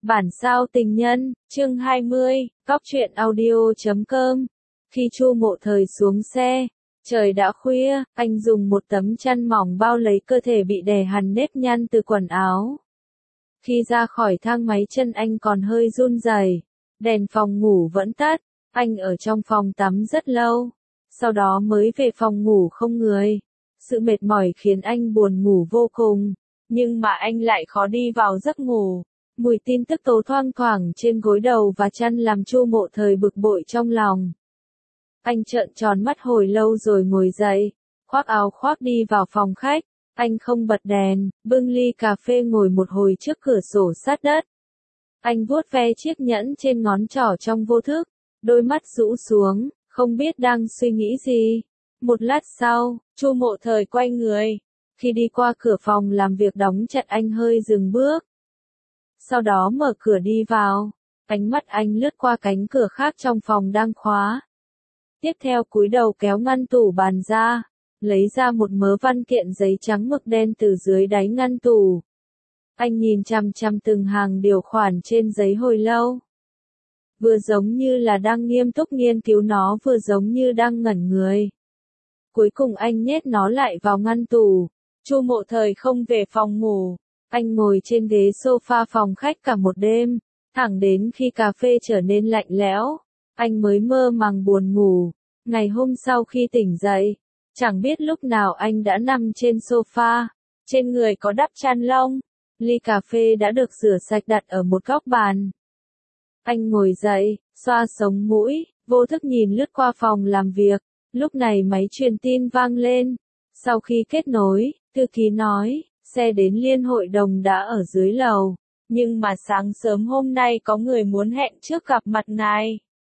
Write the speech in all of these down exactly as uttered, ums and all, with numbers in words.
Bản sao tình nhân, chương hai mươi, cóc truyện audio chấm com. Khi Chu Mộ Thời xuống xe, trời đã khuya, anh dùng một tấm chăn mỏng bao lấy cơ thể bị đè hằn nếp nhăn từ quần áo. Khi ra khỏi thang máy chân anh còn hơi run rẩy, đèn phòng ngủ vẫn tắt, anh ở trong phòng tắm rất lâu, sau đó mới về phòng ngủ không người. Sự mệt mỏi khiến anh buồn ngủ vô cùng, nhưng mà anh lại khó đi vào giấc ngủ. Mùi tin tức tố thoang thoảng trên gối đầu và chăn làm Chu Mộ Thời bực bội trong lòng. Anh trợn tròn mắt hồi lâu rồi ngồi dậy, khoác áo khoác đi vào phòng khách. Anh không bật đèn, bưng ly cà phê ngồi một hồi trước cửa sổ sát đất. Anh vuốt ve chiếc nhẫn trên ngón trỏ trong vô thức, đôi mắt rũ xuống, không biết đang suy nghĩ gì. Một lát sau, Chu Mộ Thời quay người. Khi đi qua cửa phòng làm việc đóng chặt anh hơi dừng bước. Sau đó mở cửa đi vào, ánh mắt anh lướt qua cánh cửa khác trong phòng đang khóa. Tiếp theo cúi đầu kéo ngăn tủ bàn ra, lấy ra một mớ văn kiện giấy trắng mực đen từ dưới đáy ngăn tủ. Anh nhìn chằm chằm từng hàng điều khoản trên giấy hồi lâu. Vừa giống như là đang nghiêm túc nghiên cứu nó, vừa giống như đang ngẩn người. Cuối cùng anh nhét nó lại vào ngăn tủ. Chu Mộ Thời không về phòng ngủ. Anh ngồi trên ghế sofa phòng khách cả một đêm, thẳng đến khi cà phê trở nên lạnh lẽo, anh mới mơ màng buồn ngủ. Ngày hôm sau khi tỉnh dậy, chẳng biết lúc nào anh đã nằm trên sofa, trên người có đắp chăn lông, ly cà phê đã được rửa sạch đặt ở một góc bàn. Anh ngồi dậy, xoa sống mũi, vô thức nhìn lướt qua phòng làm việc, lúc này máy truyền tin vang lên. Sau khi kết nối, thư ký nói, xe đến Liên Hội Đồng đã ở dưới lầu, nhưng mà sáng sớm hôm nay có người muốn hẹn trước gặp mặt ngài.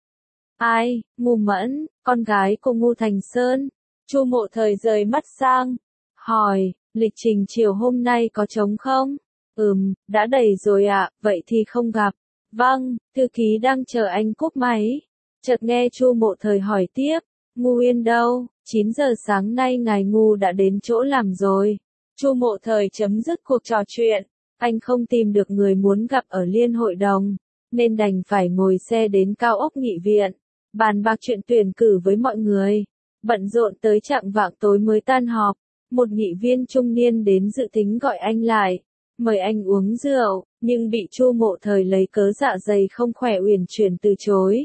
Ai? Ngô Mẫn, con gái của Ngô Thành Sơn. Chu Mộ Thời rời mắt sang, hỏi, lịch trình chiều hôm nay có trống không? Ừm, đã đầy rồi ạ, à, vậy thì không gặp. Vâng, thư ký đang chờ anh cúp máy. Chợt nghe Chu Mộ Thời hỏi tiếp, Ngô Yên đâu? chín giờ sáng nay ngài Ngô đã đến chỗ làm rồi. Chu Mộ Thời chấm dứt cuộc trò chuyện, anh không tìm được người muốn gặp ở Liên Hội Đồng, nên đành phải ngồi xe đến cao ốc nghị viện, bàn bạc chuyện tuyển cử với mọi người. Bận rộn tới chạng vạng tối mới tan họp, một nghị viên trung niên đến dự tính gọi anh lại, mời anh uống rượu, nhưng bị Chu Mộ Thời lấy cớ dạ dày không khỏe uyển chuyển từ chối.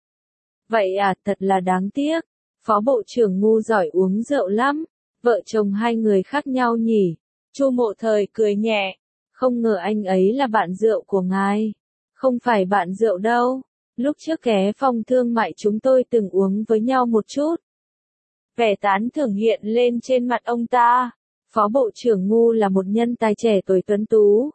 Vậy à, thật là đáng tiếc, Phó Bộ trưởng Ngô giỏi uống rượu lắm. Vợ chồng hai người khác nhau nhỉ? Chu Mộ Thời cười nhẹ, không ngờ anh ấy là bạn rượu của ngài. Không phải bạn rượu đâu, lúc trước ghé phòng thương mại chúng tôi từng uống với nhau một chút. Vẻ tán thưởng hiện lên trên mặt ông ta. Phó Bộ trưởng Ngô là một nhân tài trẻ tuổi tuấn tú.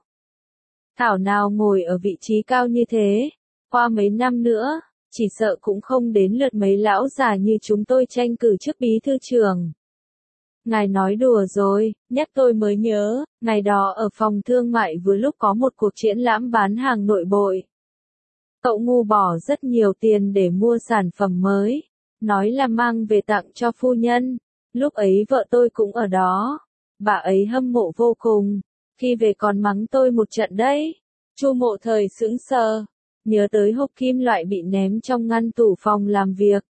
Thảo nào ngồi ở vị trí cao như thế, qua mấy năm nữa, chỉ sợ cũng không đến lượt mấy lão già như chúng tôi tranh cử chức bí thư trưởng. Ngài nói đùa rồi, nhắc tôi mới nhớ, ngày đó ở phòng thương mại vừa lúc có một cuộc triển lãm bán hàng nội bội. Cậu Ngô bỏ rất nhiều tiền để mua sản phẩm mới, nói là mang về tặng cho phu nhân. Lúc ấy vợ tôi cũng ở đó, bà ấy hâm mộ vô cùng, khi về còn mắng tôi một trận đấy. Chu Mộ Thời sững sờ, nhớ tới hộp kim loại bị ném trong ngăn tủ phòng làm việc.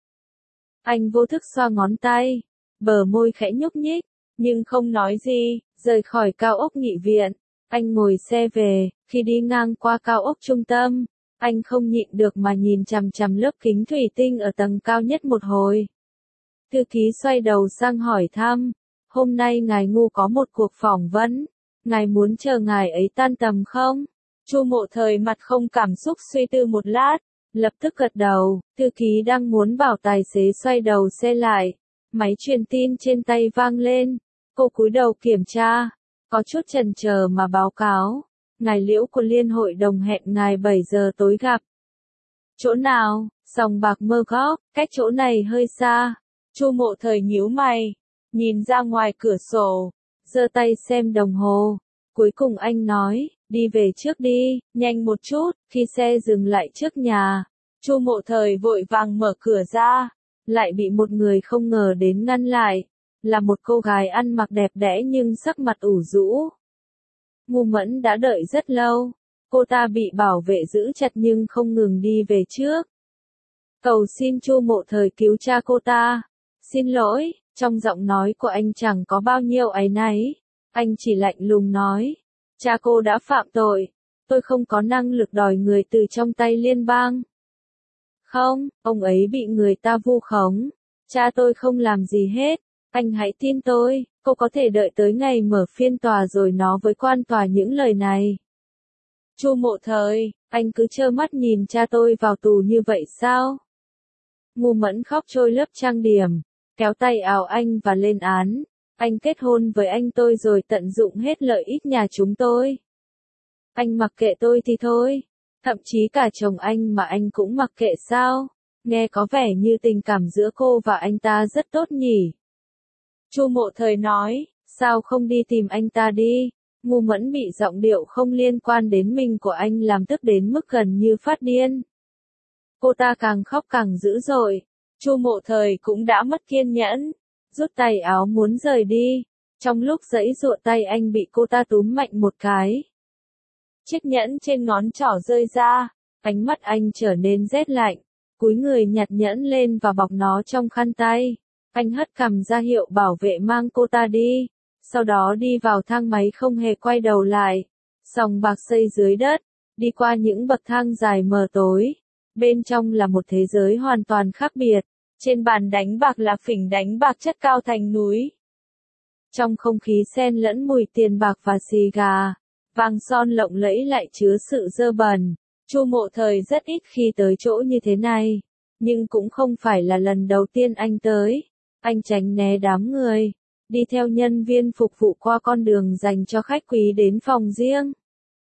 Anh vô thức xoa ngón tay. Bờ môi khẽ nhúc nhích, nhưng không nói gì. Rời khỏi cao ốc nghị viện, anh ngồi xe về. Khi đi ngang qua cao ốc trung tâm, anh không nhịn được mà nhìn chằm chằm lớp kính thủy tinh ở tầng cao nhất một hồi. Thư ký xoay đầu sang hỏi thăm, hôm nay ngài Ngô có một cuộc phỏng vấn, ngài muốn chờ ngài ấy tan tầm không? Chu Mộ Thời mặt không cảm xúc suy tư một lát, lập tức gật đầu. Thư ký đang muốn bảo tài xế xoay đầu xe lại. Máy truyền tin trên tay vang lên, cô cúi đầu kiểm tra, có chút chần chờ mà báo cáo, ngài Liễu của Liên Hội Đồng hẹn ngài bảy giờ tối gặp. Chỗ nào? Sòng bạc Mơ Góp, cách chỗ này hơi xa. Chu Mộ Thời nhíu mày, nhìn ra ngoài cửa sổ, giơ tay xem đồng hồ, cuối cùng anh nói, đi về trước đi, nhanh một chút. Khi xe dừng lại trước nhà, Chu Mộ Thời vội vàng mở cửa ra. Lại bị một người không ngờ đến ngăn lại, là một cô gái ăn mặc đẹp đẽ nhưng sắc mặt ủ rũ. Ngô Mẫn đã đợi rất lâu, Cô ta bị bảo vệ giữ chặt nhưng không ngừng đi về trước. Cầu xin Chu Mộ Thời cứu cha cô ta. Xin lỗi, trong giọng nói của anh chẳng có bao nhiêu áy náy. Anh chỉ lạnh lùng nói. Cha cô đã phạm tội. Tôi không có năng lực đòi người từ trong tay liên bang. Không, ông ấy bị người ta vu khống. Cha tôi không làm gì hết. Anh hãy tin tôi, cô có thể đợi tới ngày mở phiên tòa rồi nói với quan tòa những lời này. Chu Mộ Thời, anh cứ trơ mắt nhìn cha tôi vào tù như vậy sao? Ngu Mẫn khóc trôi lớp trang điểm, kéo tay áo anh và lên án. Anh kết hôn với anh tôi rồi tận dụng hết lợi ích nhà chúng tôi. Anh mặc kệ tôi thì thôi, thậm chí cả chồng anh mà anh cũng mặc kệ sao? Nghe có vẻ như tình cảm giữa cô và anh ta rất tốt nhỉ? Chu Mộ Thời nói, sao không đi tìm anh ta đi? Ngu Mẫn bị giọng điệu không liên quan đến mình của anh làm tức đến mức gần như phát điên. Cô ta càng khóc càng dữ dội. Chu Mộ Thời cũng đã mất kiên nhẫn, rút tay áo muốn rời đi. Trong lúc giãy giụa tay anh bị cô ta túm mạnh một cái. Chiếc nhẫn trên ngón trỏ rơi ra, ánh mắt anh trở nên rét lạnh, cúi người nhặt nhẫn lên và bọc nó trong khăn tay. Anh hất cằm ra hiệu bảo vệ mang cô ta đi, sau đó đi vào thang máy không hề quay đầu lại. Sòng bạc xây dưới đất, đi qua những bậc thang dài mờ tối. Bên trong là một thế giới hoàn toàn khác biệt. Trên bàn đánh bạc là phỉnh đánh bạc chất cao thành núi. Trong không khí xen lẫn mùi tiền bạc và xì gà, vàng son lộng lẫy lại chứa sự dơ bẩn. Chu Mộ Thời rất ít khi tới chỗ như thế này, nhưng cũng không phải là lần đầu tiên anh tới. Anh tránh né đám người, đi theo nhân viên phục vụ qua con đường dành cho khách quý đến phòng riêng.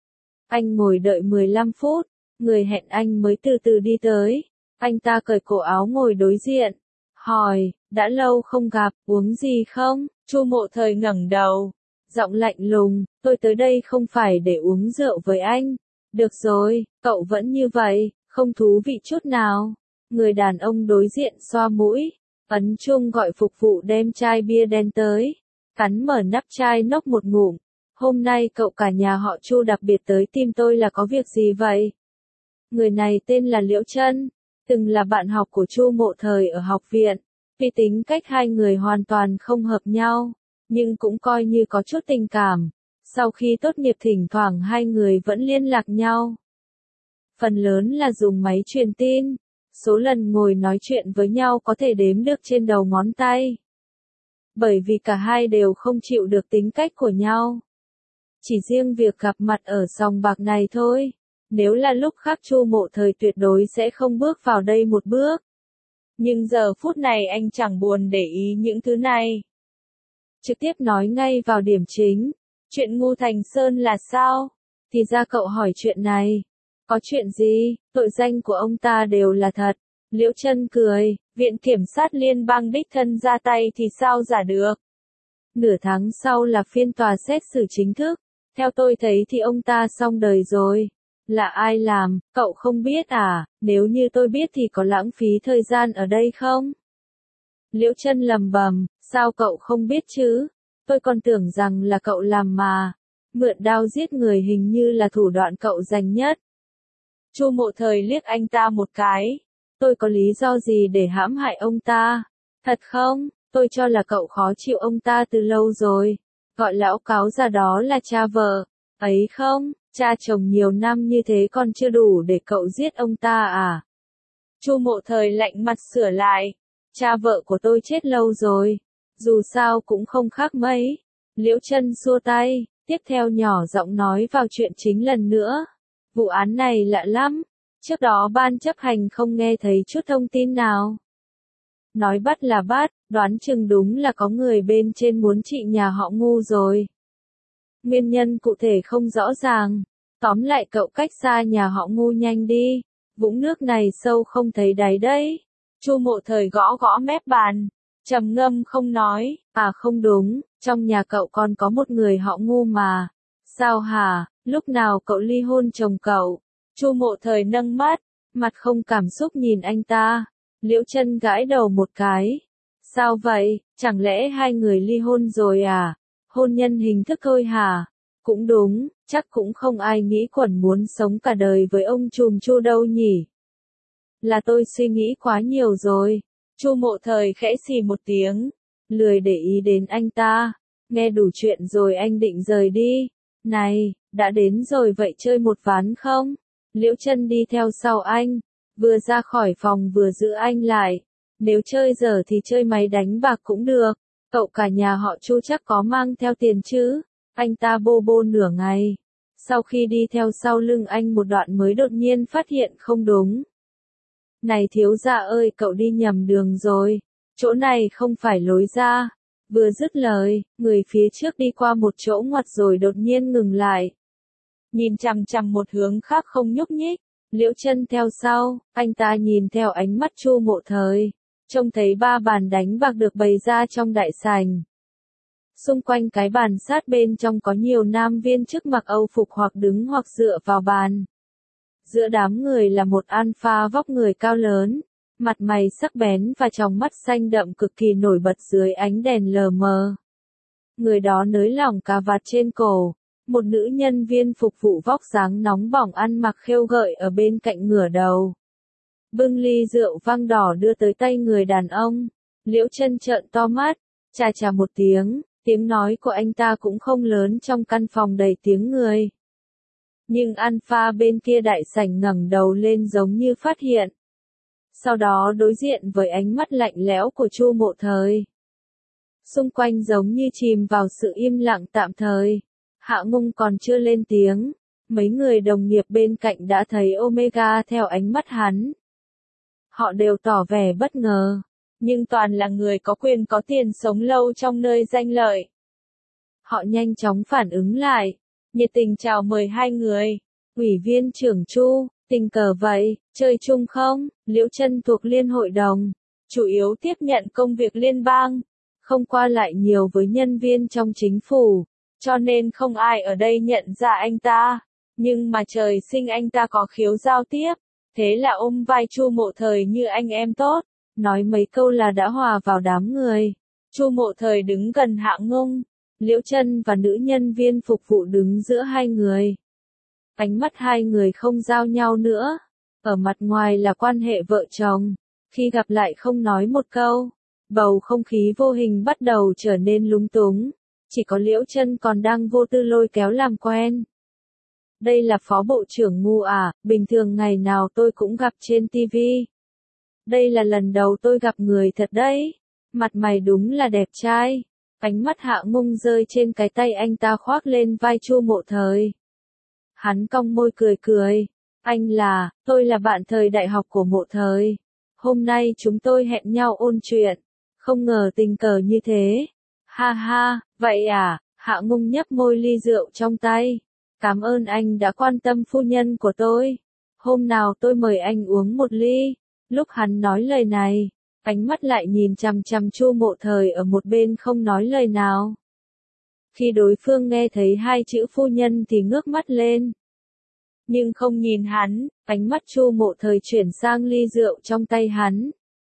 Anh ngồi đợi mười lăm phút, người hẹn anh mới từ từ đi tới. Anh ta cởi cổ áo ngồi đối diện, hỏi, đã lâu không gặp, uống gì không? Chu Mộ Thời ngẩng đầu, giọng lạnh lùng, tôi tới đây không phải để uống rượu với anh. Được rồi, cậu vẫn như vậy, không thú vị chút nào. Người đàn ông đối diện xoa mũi, ấn chuông gọi phục vụ đem chai bia đen tới, cắn mở nắp chai nốc một ngụm. Hôm nay cậu cả nhà họ Chu đặc biệt tới tìm tôi là có việc gì vậy? Người này tên là Liễu Trân, từng là bạn học của Chu Mộ Thời ở học viện. Vì tính cách hai người hoàn toàn không hợp nhau, nhưng cũng coi như có chút tình cảm. Sau khi tốt nghiệp thỉnh thoảng hai người vẫn liên lạc nhau. Phần lớn là dùng máy truyền tin, số lần ngồi nói chuyện với nhau có thể đếm được trên đầu ngón tay. Bởi vì cả hai đều không chịu được tính cách của nhau. Chỉ riêng việc gặp mặt ở sòng bạc này thôi. Nếu là lúc khác Chu Mộ Thời tuyệt đối sẽ không bước vào đây một bước. Nhưng giờ phút này anh chẳng buồn để ý những thứ này. Trực tiếp nói ngay vào điểm chính. Chuyện Ngô Thành Sơn là sao? Thì ra cậu hỏi chuyện này. Có chuyện gì? Tội danh của ông ta đều là thật. Liễu Trân cười, Viện Kiểm sát Liên bang đích thân ra tay thì sao giả được? Nửa tháng sau là phiên tòa xét xử chính thức. Theo tôi thấy thì ông ta xong đời rồi. Là ai làm, cậu không biết à? Nếu như tôi biết thì có lãng phí thời gian ở đây không? Liễu Trân lầm bầm, sao cậu không biết chứ? Tôi còn tưởng rằng là cậu làm mà. Mượn đao giết người hình như là thủ đoạn cậu dành nhất. Chu Mộ Thời liếc anh ta một cái. Tôi có lý do gì để hãm hại ông ta? Thật không? Tôi cho là cậu khó chịu ông ta từ lâu rồi. Gọi lão cáo già đó là cha vợ. Ấy không, cha chồng nhiều năm như thế còn chưa đủ để cậu giết ông ta à? Chu Mộ Thời lạnh mặt sửa lại. Cha vợ của tôi chết lâu rồi. Dù sao cũng không khác mấy. Liễu Trân xua tay, tiếp theo nhỏ giọng nói vào chuyện chính lần nữa. Vụ án này lạ lắm. Trước đó ban chấp hành không nghe thấy chút thông tin nào. Nói bắt là bắt, đoán chừng đúng là có người bên trên muốn trị nhà họ Ngu rồi. Nguyên nhân cụ thể không rõ ràng. Tóm lại cậu cách xa nhà họ Ngu nhanh đi. Vũng nước này sâu không thấy đáy đấy. Chu Mộ Thời gõ gõ mép bàn. Trầm ngâm không nói. À không đúng, trong nhà cậu còn có một người họ Ngu mà. Sao hả, lúc nào cậu ly hôn chồng cậu? Chu Mộ Thời nâng mắt, mặt không cảm xúc nhìn anh ta. Liễu Trân gãi đầu một cái. Sao vậy, chẳng lẽ hai người ly hôn rồi à? Hôn nhân hình thức thôi hả? Cũng đúng, chắc cũng không ai nghĩ quẩn muốn sống cả đời với ông trùm Chu đâu nhỉ. Là tôi suy nghĩ quá nhiều rồi. Chu Mộ Thời khẽ xì một tiếng, lười để ý đến anh ta. Nghe đủ chuyện rồi anh định rời đi. Này, đã đến rồi vậy chơi một ván không? Liễu Chân đi theo sau anh, vừa ra khỏi phòng vừa giữ anh lại. Nếu chơi giờ thì chơi máy đánh bạc cũng được. Cậu cả nhà họ Chu chắc có mang theo tiền chứ? Anh ta bô bô nửa ngày. Sau khi đi theo sau lưng anh một đoạn mới đột nhiên phát hiện không đúng. Này thiếu gia ơi, cậu đi nhầm đường rồi. Chỗ này không phải lối ra. Vừa dứt lời, người phía trước đi qua một chỗ ngoặt rồi đột nhiên ngừng lại. Nhìn chằm chằm một hướng khác không nhúc nhích. Liễu Chân theo sau, anh ta nhìn theo ánh mắt Chu Mộ Thời. Trông thấy ba bàn đánh bạc được bày ra trong đại sảnh. Xung quanh cái bàn sát bên trong có nhiều nam viên chức mặc Âu phục hoặc đứng hoặc dựa vào bàn. Giữa đám người là một alpha vóc người cao lớn, mặt mày sắc bén và tròng mắt xanh đậm cực kỳ nổi bật dưới ánh đèn lờ mờ. Người đó nới lỏng cà vạt trên cổ, một nữ nhân viên phục vụ vóc dáng nóng bỏng ăn mặc khêu gợi ở bên cạnh ngửa đầu. Bưng ly rượu vang đỏ đưa tới tay người đàn ông. Liễu Chân trợn to mắt, chà chà một tiếng, tiếng nói của anh ta cũng không lớn trong căn phòng đầy tiếng người. Nhưng alpha bên kia đại sảnh ngẩng đầu lên giống như phát hiện. Sau đó đối diện với ánh mắt lạnh lẽo của Chu Mộ Thời. Xung quanh giống như chìm vào sự im lặng tạm thời. Hạ Ngung còn chưa lên tiếng, mấy người đồng nghiệp bên cạnh đã thấy Omega theo ánh mắt hắn. Họ đều tỏ vẻ bất ngờ, nhưng toàn là người có quyền có tiền sống lâu trong nơi danh lợi. Họ nhanh chóng phản ứng lại, nhiệt tình chào mời hai người. Ủy viên trưởng Chu, tình cờ vậy, chơi chung không? Liễu Chân thuộc Liên hội đồng, chủ yếu tiếp nhận công việc liên bang, không qua lại nhiều với nhân viên trong chính phủ, cho nên không ai ở đây nhận ra anh ta. Nhưng mà trời sinh anh ta có khiếu giao tiếp, thế là ôm vai Chu Mộ Thời như anh em tốt, nói mấy câu là đã hòa vào đám người. Chu Mộ Thời đứng gần Hạ Ngung, Liễu Chân và nữ nhân viên phục vụ đứng giữa hai người. Ánh mắt hai người không giao nhau nữa, ở mặt ngoài là quan hệ vợ chồng, khi gặp lại không nói một câu, bầu không khí vô hình bắt đầu trở nên lúng túng, chỉ có Liễu Chân còn đang vô tư lôi kéo làm quen. Đây là phó bộ trưởng Ngu à, bình thường ngày nào tôi cũng gặp trên ti vi. Đây là lần đầu tôi gặp người thật đấy, mặt mày đúng là đẹp trai. Ánh mắt Hạ Ngung rơi trên cái tay anh ta khoác lên vai Chu Mộ Thời. Hắn cong môi cười cười, anh là, tôi là bạn thời đại học của Mộ Thời. Hôm nay chúng tôi hẹn nhau ôn chuyện, không ngờ tình cờ như thế. Ha ha, vậy à, Hạ Ngung nhấp môi ly rượu trong tay. Cảm ơn anh đã quan tâm phu nhân của tôi. Hôm nào tôi mời anh uống một ly. Lúc hắn nói lời này, ánh mắt lại nhìn chằm chằm Chu Mộ Thời ở một bên không nói lời nào. Khi đối phương nghe thấy hai chữ phu nhân thì ngước mắt lên. Nhưng không nhìn hắn, ánh mắt Chu Mộ Thời chuyển sang ly rượu trong tay hắn.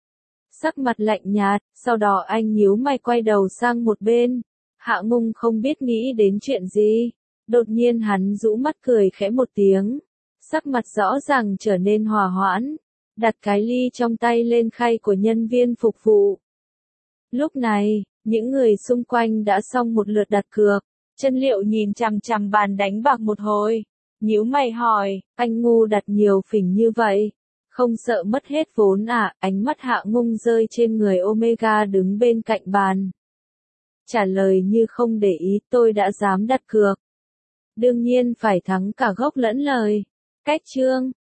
Sắc mặt lạnh nhạt, sau đó anh nhíu mày quay đầu sang một bên. Hạ Ngung không biết nghĩ đến chuyện gì. Đột nhiên hắn rũ mắt cười khẽ một tiếng. Sắc mặt rõ ràng trở nên hòa hoãn. Đặt cái ly trong tay lên khay của nhân viên phục vụ. Lúc này, những người xung quanh đã xong một lượt đặt cược. Chân Liệu nhìn chằm chằm bàn đánh bạc một hồi. Nhíu mày hỏi, anh Ngu đặt nhiều phỉnh như vậy. Không sợ mất hết vốn à? Ánh mắt Hạ Ngung rơi trên người Omega đứng bên cạnh bàn. Trả lời như không để ý, tôi đã dám đặt cược. Đương nhiên phải thắng cả gốc lẫn lời. Cách chương